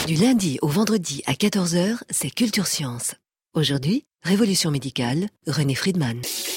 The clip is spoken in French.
Du lundi au vendredi à 14 h, c'est Culture Science. Aujourd'hui, Révolution médicale, René Friedman.